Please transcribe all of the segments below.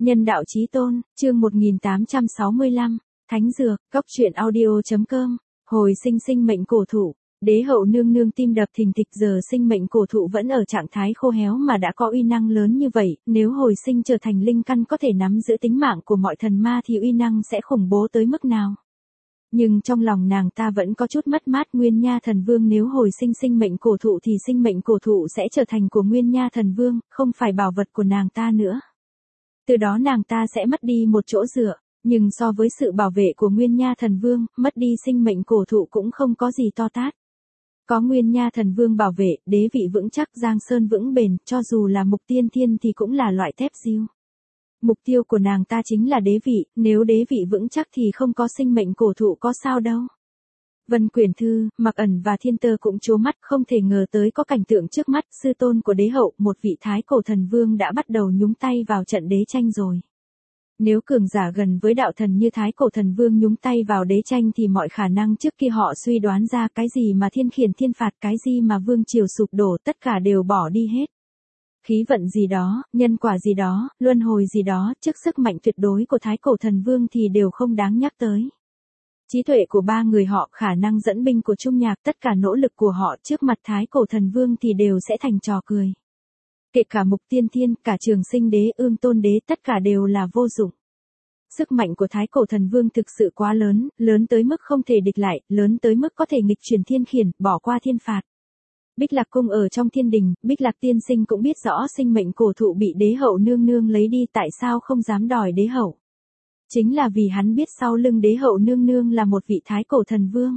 Nhân đạo chí tôn, chương 1865, Thánh Dược, Cốc truyện audio.com, hồi sinh mệnh cổ thụ, đế hậu nương nương tim đập thình thịch giờ sinh mệnh cổ thụ vẫn ở trạng thái khô héo mà đã có uy năng lớn như vậy, nếu hồi sinh trở thành linh căn có thể nắm giữ tính mạng của mọi thần ma thì uy năng sẽ khủng bố tới mức nào. Nhưng trong lòng nàng ta vẫn có chút mất mát Nguyên Nha Thần Vương nếu hồi sinh mệnh cổ thụ thì sinh mệnh cổ thụ sẽ trở thành của Nguyên Nha Thần Vương, không phải bảo vật của nàng ta nữa. Từ đó nàng ta sẽ mất đi một chỗ dựa, nhưng so với sự bảo vệ của Nguyên Nha Thần Vương, mất đi sinh mệnh cổ thụ cũng không có gì to tát. Có Nguyên Nha Thần Vương bảo vệ, đế vị vững chắc giang sơn vững bền, cho dù là mục tiên thiên thì cũng là loại thép diêu. Mục tiêu của nàng ta chính là đế vị, nếu đế vị vững chắc thì không có sinh mệnh cổ thụ có sao đâu. Vân Quyển Thư, Mặc Ẩn và Thiên Tơ cũng trố mắt không thể ngờ tới có cảnh tượng trước mắt sư tôn của đế hậu, một vị thái cổ thần vương đã bắt đầu nhúng tay vào trận đế tranh rồi. Nếu cường giả gần với đạo thần như thái cổ thần vương nhúng tay vào đế tranh thì mọi khả năng trước kia họ suy đoán ra cái gì mà thiên khiển thiên phạt, cái gì mà vương triều sụp đổ, tất cả đều bỏ đi hết. Khí vận gì đó, nhân quả gì đó, luân hồi gì đó, trước sức mạnh tuyệt đối của thái cổ thần vương thì đều không đáng nhắc tới. Trí tuệ của ba người họ, khả năng dẫn binh của Trung Nhạc, tất cả nỗ lực của họ trước mặt thái cổ thần vương thì đều sẽ thành trò cười. Kể cả mục tiên thiên, cả trường sinh đế, ương tôn đế, tất cả đều là vô dụng. Sức mạnh của thái cổ thần vương thực sự quá lớn, lớn tới mức không thể địch lại, lớn tới mức có thể nghịch chuyển thiên khiển, bỏ qua thiên phạt. Bích Lạc Cung ở trong thiên đình, Bích Lạc tiên sinh cũng biết rõ sinh mệnh cổ thụ bị đế hậu nương nương lấy đi, tại sao không dám đòi đế hậu. Chính là vì hắn biết sau lưng đế hậu nương nương là một vị thái cổ thần vương.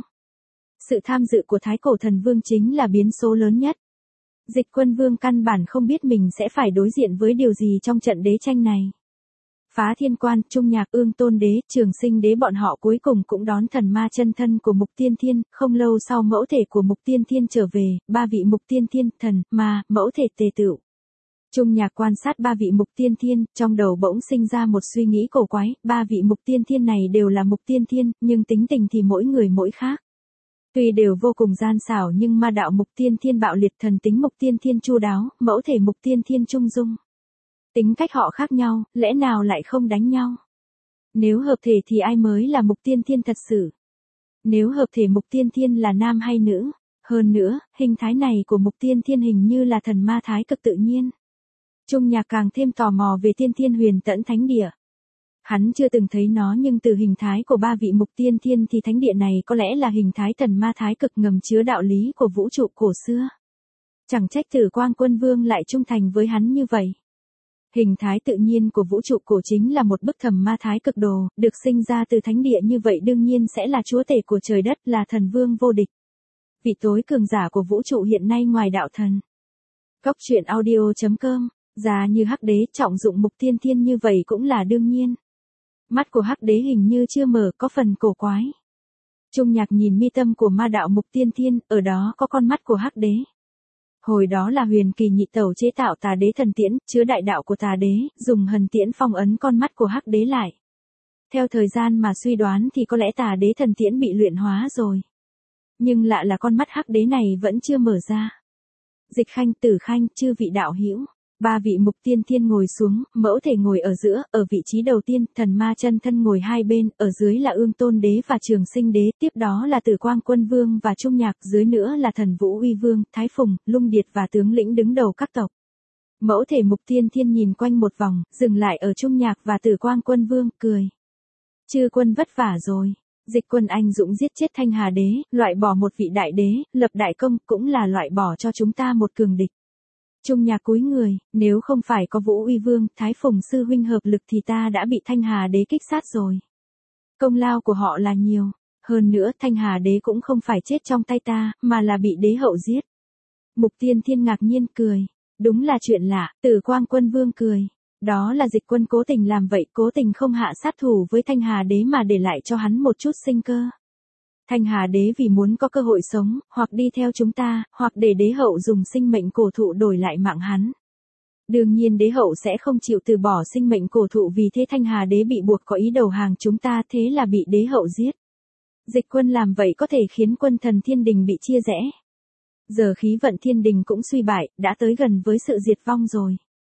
Sự tham dự của thái cổ thần vương chính là biến số lớn nhất. Dịch Quân Vương căn bản không biết mình sẽ phải đối diện với điều gì trong trận đế tranh này. Phá Thiên Quan, Trung Nhạc, Ương Tôn Đế, Trường Sinh Đế bọn họ cuối cùng cũng đón thần ma chân thân của Mục Tiên Thiên, không lâu sau mẫu thể của Mục Tiên Thiên trở về, ba vị Mục Tiên Thiên, thần, ma, mẫu thể tề tựu. Trung Nhạc quan sát ba vị Mục Tiên Thiên, trong đầu bỗng sinh ra một suy nghĩ cổ quái, ba vị Mục Tiên Thiên này đều là Mục Tiên Thiên, nhưng tính tình thì mỗi người mỗi khác. Tuy đều vô cùng gian xảo nhưng ma đạo Mục Tiên Thiên bạo liệt, thần tính Mục Tiên Thiên chu đáo, mẫu thể Mục Tiên Thiên trung dung. Tính cách họ khác nhau, lẽ nào lại không đánh nhau? Nếu hợp thể thì ai mới là Mục Tiên Thiên thật sự? Nếu hợp thể Mục Tiên Thiên là nam hay nữ? Hơn nữa, hình thái này của Mục Tiên Thiên hình như là thần ma thái cực tự nhiên. Trung Nhạc càng thêm tò mò về Tiên Thiên Huyền Tẫn Thánh Địa. Hắn chưa từng thấy nó nhưng từ hình thái của ba vị Mục Tiên Thiên thì thánh địa này có lẽ là hình thái thần ma thái cực ngầm chứa đạo lý của vũ trụ cổ xưa. Chẳng trách Tử Quang Quân Vương lại trung thành với hắn như vậy. Hình thái tự nhiên của vũ trụ cổ chính là một bức thần ma thái cực đồ, được sinh ra từ thánh địa như vậy đương nhiên sẽ là chúa tể của trời đất, là thần vương vô địch. Vị tối cường giả của vũ trụ hiện nay ngoài đạo thần. Cốc truyện audio.com, già như Hắc Đế, trọng dụng Mục Tiên Thiên như vậy cũng là đương nhiên. Mắt của Hắc Đế hình như chưa mở, có phần cổ quái. Trung Nhạc nhìn mi tâm của ma đạo Mục Tiên Thiên, ở đó có con mắt của Hắc Đế. Hồi đó là Huyền Kỳ Nhị Tẩu chế tạo Tà Đế thần tiễn, chứa đại đạo của Tà Đế, dùng hần tiễn phong ấn con mắt của Hắc Đế lại. Theo thời gian mà suy đoán thì có lẽ Tà Đế thần tiễn bị luyện hóa rồi. Nhưng lạ là con mắt Hắc Đế này vẫn chưa mở ra. Dịch Khanh, Tử Khanh, chư vị đạo hữu. Ba vị Mục Tiên Thiên ngồi xuống, mẫu thể ngồi ở giữa, ở vị trí đầu tiên, thần ma chân thân ngồi hai bên, ở dưới là Ương Tôn Đế và Trường Sinh Đế, tiếp đó là Tử Quang Quân Vương và Trung Nhạc, dưới nữa là Thần Vũ Uy Vương, Thái Phùng, Lung Điệt và tướng lĩnh đứng đầu các tộc. Mẫu thể Mục Tiên Thiên nhìn quanh một vòng, dừng lại ở Trung Nhạc và Tử Quang Quân Vương, cười. Chư quân vất vả rồi. Dịch Quân anh dũng giết chết Thanh Hà Đế, loại bỏ một vị đại đế, lập đại công, cũng là loại bỏ cho chúng ta một cường địch. Trung Nhạc cúi người, nếu không phải có Vũ Uy Vương, Thái Phùng sư huynh hợp lực thì ta đã bị Thanh Hà Đế kích sát rồi. Công lao của họ là nhiều, hơn nữa Thanh Hà Đế cũng không phải chết trong tay ta, mà là bị đế hậu giết. Mục Tiên Thiên ngạc nhiên cười, đúng là chuyện lạ, Tử Quang Quân Vương cười. Đó là Dịch Quân cố tình làm vậy, cố tình không hạ sát thủ với Thanh Hà Đế mà để lại cho hắn một chút sinh cơ. Thanh Hà Đế vì muốn có cơ hội sống, hoặc đi theo chúng ta, hoặc để đế hậu dùng sinh mệnh cổ thụ đổi lại mạng hắn. Đương nhiên đế hậu sẽ không chịu từ bỏ sinh mệnh cổ thụ, vì thế Thanh Hà Đế bị buộc có ý đầu hàng chúng ta, thế là bị đế hậu giết. Dịch Quân làm vậy có thể khiến quân thần thiên đình bị chia rẽ. Giờ khí vận thiên đình cũng suy bại, đã tới gần với sự diệt vong rồi.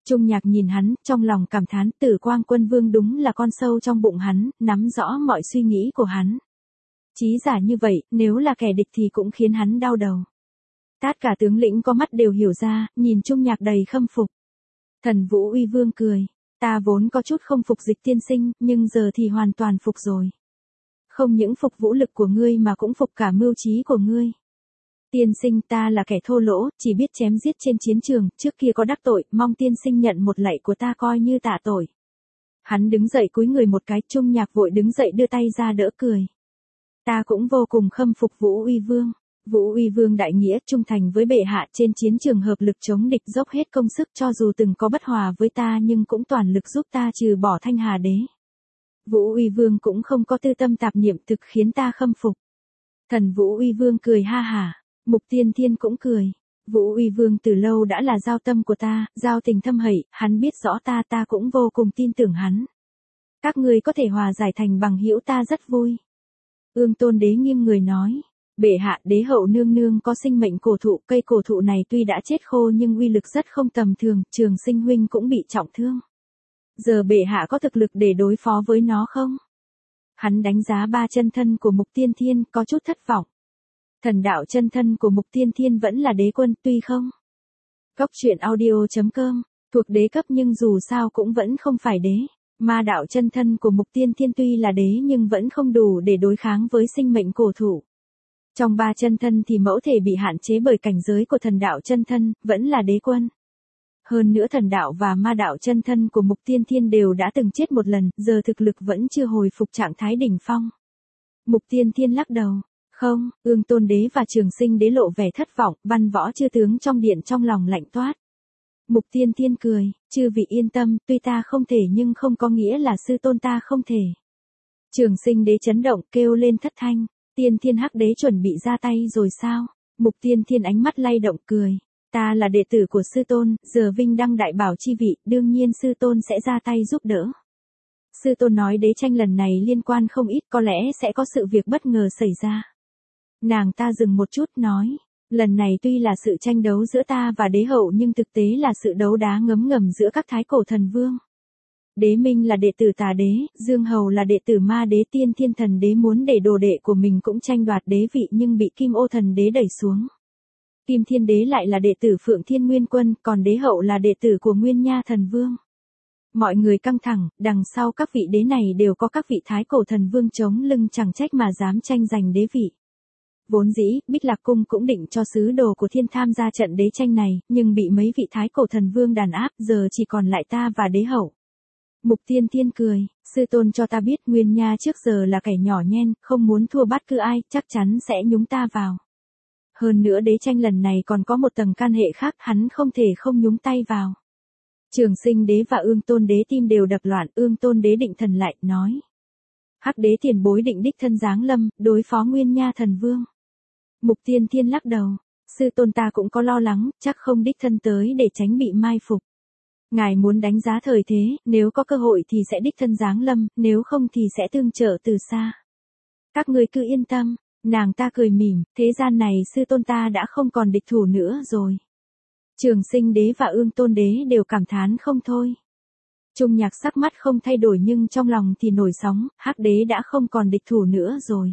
Trung Nhạc nhìn hắn, trong lòng cảm thán Tử Quang Quân Vương đúng là con sâu trong bụng hắn, nắm rõ mọi suy nghĩ của hắn. Chí giả như vậy, nếu là kẻ địch thì cũng khiến hắn đau đầu. Tất cả tướng lĩnh có mắt đều hiểu ra, nhìn Trung Nhạc đầy khâm phục. Thần Vũ Uy Vương cười, ta vốn có chút không phục Dịch tiên sinh, nhưng giờ thì hoàn toàn phục rồi. Không những phục vũ lực của ngươi mà cũng phục cả mưu trí của ngươi. Tiên sinh, ta là kẻ thô lỗ, chỉ biết chém giết trên chiến trường, trước kia có đắc tội, mong tiên sinh nhận một lạy của ta coi như tạ tội. Hắn đứng dậy cúi người một cái, Trung Nhạc vội đứng dậy đưa tay ra đỡ cười. Ta cũng vô cùng khâm phục Vũ Uy Vương. Vũ Uy Vương đại nghĩa trung thành với bệ hạ, trên chiến trường hợp lực chống địch, dốc hết công sức, cho dù từng có bất hòa với ta nhưng cũng toàn lực giúp ta trừ bỏ Thanh Hà Đế. Vũ Uy Vương cũng không có tư tâm tạp niệm, thực khiến ta khâm phục. Thần Vũ Uy Vương cười ha hả, Mục Tiên Thiên cũng cười. Vũ Uy Vương từ lâu đã là giao tâm của ta, giao tình thâm hậu, hắn biết rõ ta cũng vô cùng tin tưởng hắn. Các ngươi có thể hòa giải thành bằng hữu ta rất vui. Ương Tôn Đế nghiêng người nói, bệ hạ, đế hậu nương nương có sinh mệnh cổ thụ, cây cổ thụ này tuy đã chết khô nhưng uy lực rất không tầm thường, Trường Sinh huynh cũng bị trọng thương. Giờ bệ hạ có thực lực để đối phó với nó không? Hắn đánh giá 3 chân thân của Mục Tiên Thiên, có chút thất vọng. Thần đạo chân thân của Mục Tiên Thiên vẫn là đế quân, tuy không. Góc truyện audio.com, thuộc đế cấp nhưng dù sao cũng vẫn không phải đế. Ma đạo chân thân của Mục Tiên Thiên tuy là đế nhưng vẫn không đủ để đối kháng với sinh mệnh cổ thụ. Trong 3 chân thân thì mẫu thể bị hạn chế bởi cảnh giới của thần đạo chân thân, vẫn là đế quân. Hơn nữa thần đạo và ma đạo chân thân của Mục Tiên Thiên đều đã từng chết một lần, giờ thực lực vẫn chưa hồi phục trạng thái đỉnh phong. Mục Tiên Thiên lắc đầu, không, Ương Tôn Đế và Trường Sinh Đế lộ vẻ thất vọng, Văn Võ chư tướng trong điện trong lòng lạnh toát. Mục Tiên Thiên cười, chư vị yên tâm, tuy ta không thể nhưng không có nghĩa là sư tôn ta không thể. Trường Sinh Đế chấn động kêu lên thất thanh, Tiên Thiên Hắc Đế chuẩn bị ra tay rồi sao? Mục Tiên Thiên ánh mắt lay động cười, ta là đệ tử của sư tôn, giờ vinh đăng đại bảo chi vị, đương nhiên sư tôn sẽ ra tay giúp đỡ. Sư tôn nói đế tranh lần này liên quan không ít, có lẽ sẽ có sự việc bất ngờ xảy ra. Nàng ta dừng một chút nói, lần này tuy là sự tranh đấu giữa ta và đế hậu nhưng thực tế là sự đấu đá ngấm ngầm giữa các thái cổ thần vương. Đế Minh là đệ tử Tà Đế, Dương Hầu là đệ tử Ma Đế, Tiên Thiên Thần Đế muốn để đồ đệ của mình cũng tranh đoạt đế vị nhưng bị Kim Ô Thần Đế đẩy xuống. Kim Thiên Đế lại là đệ tử Phượng Thiên Nguyên Quân, còn đế hậu là đệ tử của Nguyên Nha Thần Vương. Mọi người căng thẳng, đằng sau các vị đế này đều có các vị thái cổ thần vương chống lưng, chẳng trách mà dám tranh giành đế vị. Vốn dĩ, Bích Lạc Cung cũng định cho sứ đồ của Thiên tham gia trận đế tranh này, nhưng bị mấy vị thái cổ thần vương đàn áp, giờ chỉ còn lại ta và đế hậu. Mục Tiên Thiên cười, sư tôn cho ta biết Nguyên Nha trước giờ là kẻ nhỏ nhen, không muốn thua bất cứ ai, chắc chắn sẽ nhúng ta vào. Hơn nữa đế tranh lần này còn có một tầng can hệ khác, hắn không thể không nhúng tay vào. Trường Sinh Đế và Ương Tôn Đế tim đều đập loạn, Ương Tôn Đế định thần lại, nói. Hắc Đế tiền bối định đích thân giáng lâm, đối phó Nguyên Nha Thần Vương. Mục Tiên Thiên lắc đầu, sư tôn ta cũng có lo lắng, chắc không đích thân tới để tránh bị mai phục. Ngài muốn đánh giá thời thế, nếu có cơ hội thì sẽ đích thân giáng lâm, nếu không thì sẽ tương trợ từ xa. Các ngươi cứ yên tâm, nàng ta cười mỉm, thế gian này sư tôn ta đã không còn địch thủ nữa rồi. Trường Sinh Đế và Ương Tôn Đế đều cảm thán không thôi. Trung Nhạc sắc mắt không thay đổi nhưng trong lòng thì nổi sóng, Hắc Đế đã không còn địch thủ nữa rồi.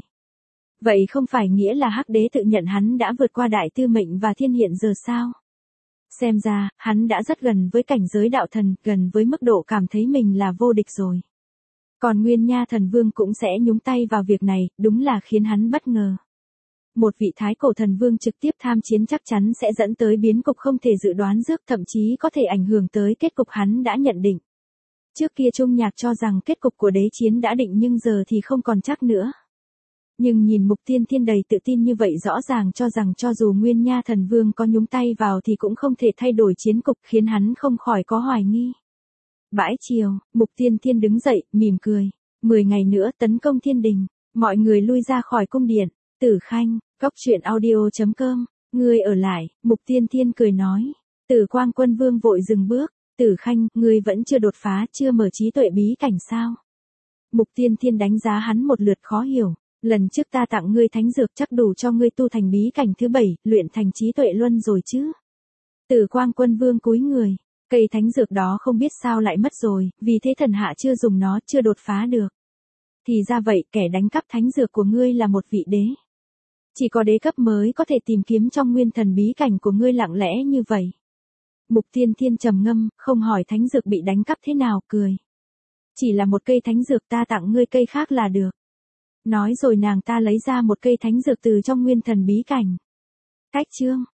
Vậy không phải nghĩa là Hắc Đế tự nhận hắn đã vượt qua Đại Tư Mệnh và Thiên Hiện giờ sao? Xem ra, hắn đã rất gần với cảnh giới đạo thần, gần với mức độ cảm thấy mình là vô địch rồi. Còn Nguyên Nha Thần Vương cũng sẽ nhúng tay vào việc này, đúng là khiến hắn bất ngờ. Một vị thái cổ thần vương trực tiếp tham chiến chắc chắn sẽ dẫn tới biến cục không thể dự đoán trước, thậm chí có thể ảnh hưởng tới kết cục hắn đã nhận định. Trước kia Trung Nhạc cho rằng kết cục của đế chiến đã định nhưng giờ thì không còn chắc nữa. Nhưng nhìn Mục Tiên Thiên đầy tự tin như vậy rõ ràng cho rằng cho dù Nguyên Nha Thần Vương có nhúng tay vào thì cũng không thể thay đổi chiến cục, khiến hắn không khỏi có hoài nghi. Bãi chiều, Mục Tiên Thiên đứng dậy, mỉm cười. 10 ngày nữa tấn công thiên đình, mọi người lui ra khỏi cung điện. Tử Khanh, góc truyện audio.com, ngươi ở lại, Mục Tiên Thiên cười nói. Tử Quang Quân Vương vội dừng bước, Tử Khanh, ngươi vẫn chưa đột phá, chưa mở trí tuệ bí cảnh sao? Mục Tiên Thiên đánh giá hắn một lượt khó hiểu, lần trước ta tặng ngươi thánh dược chắc đủ cho ngươi tu thành bí cảnh thứ 7, luyện thành trí tuệ luân rồi chứ? Tử Quang Quân Vương cúi người, Cây thánh dược đó không biết sao lại mất rồi, vì thế thần hạ chưa dùng nó, chưa đột phá được. Thì ra vậy, kẻ đánh cắp thánh dược của ngươi là một vị đế. Chỉ có đế cấp mới có thể tìm kiếm trong nguyên thần bí cảnh của ngươi lặng lẽ như vậy. Mục Tiên Thiên trầm ngâm, không hỏi thánh dược bị đánh cắp thế nào, cười. Chỉ là một cây thánh dược, ta tặng ngươi cây khác là được. Nói rồi nàng ta lấy ra một cây thánh dược từ trong nguyên thần bí cảnh. Cách chương